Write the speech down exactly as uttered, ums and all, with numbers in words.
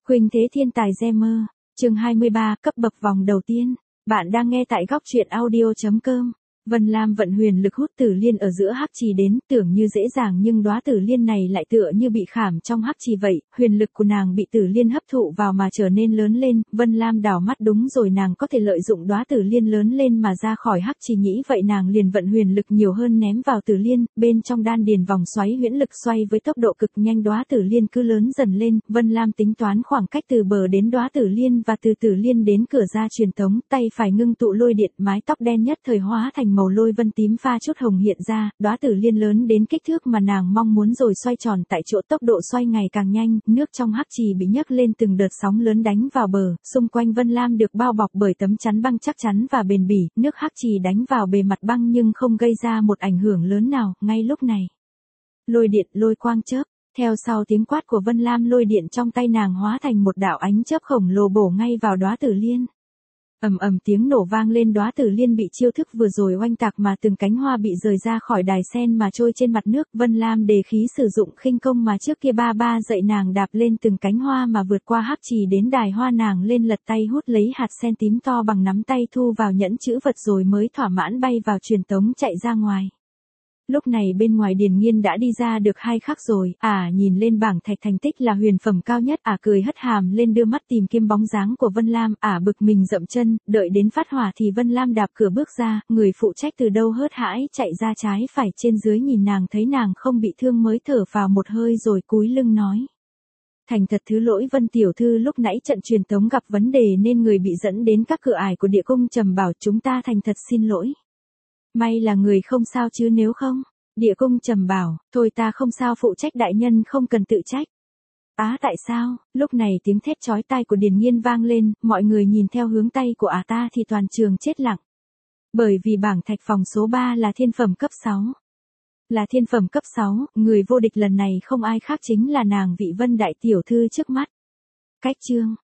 Khuynh Thế Thiên Tài Gamer, chương hai mươi ba, cấp bậc vòng đầu tiên. Bạn đang nghe tại góc truyện audio chấm com. Vân Lam vận huyền lực hút tử liên ở giữa hắc trì đến, tưởng như dễ dàng nhưng đóa tử liên này lại tựa như bị khảm trong hắc trì vậy, huyền lực của nàng bị tử liên hấp thụ vào mà trở nên lớn lên. Vân Lam đảo mắt, đúng rồi, nàng có thể lợi dụng đóa tử liên lớn lên mà ra khỏi hắc trì, nghĩ vậy nàng liền vận huyền lực nhiều hơn ném vào tử liên, bên trong đan điền vòng xoáy huyễn lực xoay với tốc độ cực nhanh, đóa tử liên cứ lớn dần lên. Vân Lam tính toán khoảng cách từ bờ đến đóa tử liên và từ tử liên đến cửa ra truyền tống, tay phải ngưng tụ lôi điện, mái tóc đen nhất thời hóa thành màu lôi vân tím pha chút hồng hiện ra, đóa tử liên lớn đến kích thước mà nàng mong muốn rồi xoay tròn tại chỗ, tốc độ xoay ngày càng nhanh, nước trong hắc trì bị nhấc lên từng đợt sóng lớn đánh vào bờ, xung quanh Vân Lam được bao bọc bởi tấm chắn băng chắc chắn và bền bỉ, nước hắc trì đánh vào bề mặt băng nhưng không gây ra một ảnh hưởng lớn nào. Ngay lúc này, lôi điện, lôi quang chớp, theo sau tiếng quát của Vân Lam, lôi điện trong tay nàng hóa thành một đạo ánh chớp khổng lồ bổ ngay vào đóa tử liên. Ầm ầm tiếng nổ vang lên, đóa tử liên bị chiêu thức vừa rồi oanh tạc mà từng cánh hoa bị rời ra khỏi đài sen mà trôi trên mặt nước. Vân Lam đề khí sử dụng khinh công mà trước kia ba ba dạy nàng, đạp lên từng cánh hoa mà vượt qua hắc trì đến đài hoa, nàng lên lật tay hút lấy hạt sen tím to bằng nắm tay, thu vào nhẫn chữ vật rồi mới thỏa mãn bay vào truyền tống chạy ra ngoài. Lúc này bên ngoài Điền Nghiên đã đi ra được hai khắc rồi, ả à, nhìn lên bảng thạch thành tích là huyền phẩm cao nhất, ả à, cười hất hàm lên đưa mắt tìm kiếm bóng dáng của Vân Lam, ả à, bực mình dậm chân, đợi đến phát hỏa thì Vân Lam đạp cửa bước ra, người phụ trách từ đâu hớt hãi chạy ra trái phải trên dưới nhìn nàng, thấy nàng không bị thương mới thở vào một hơi rồi cúi lưng nói: Thành thật thứ lỗi Vân tiểu thư, lúc nãy trận truyền tống gặp vấn đề nên người bị dẫn đến các cửa ải của địa cung trầm bảo, chúng ta thành thật xin lỗi. May là người không sao chứ nếu không. Địa cung trầm bảo, thôi ta không sao, phụ trách đại nhân không cần tự trách. Á à, tại sao? Lúc này tiếng thét chói tai của Điền Nghiên vang lên, mọi người nhìn theo hướng tay của ả à ta thì toàn trường chết lặng. Bởi vì bảng thạch phòng số ba là thiên phẩm cấp sáu. Là thiên phẩm cấp sáu, người vô địch lần này không ai khác chính là nàng vị Vân đại tiểu thư trước mắt. Cách chương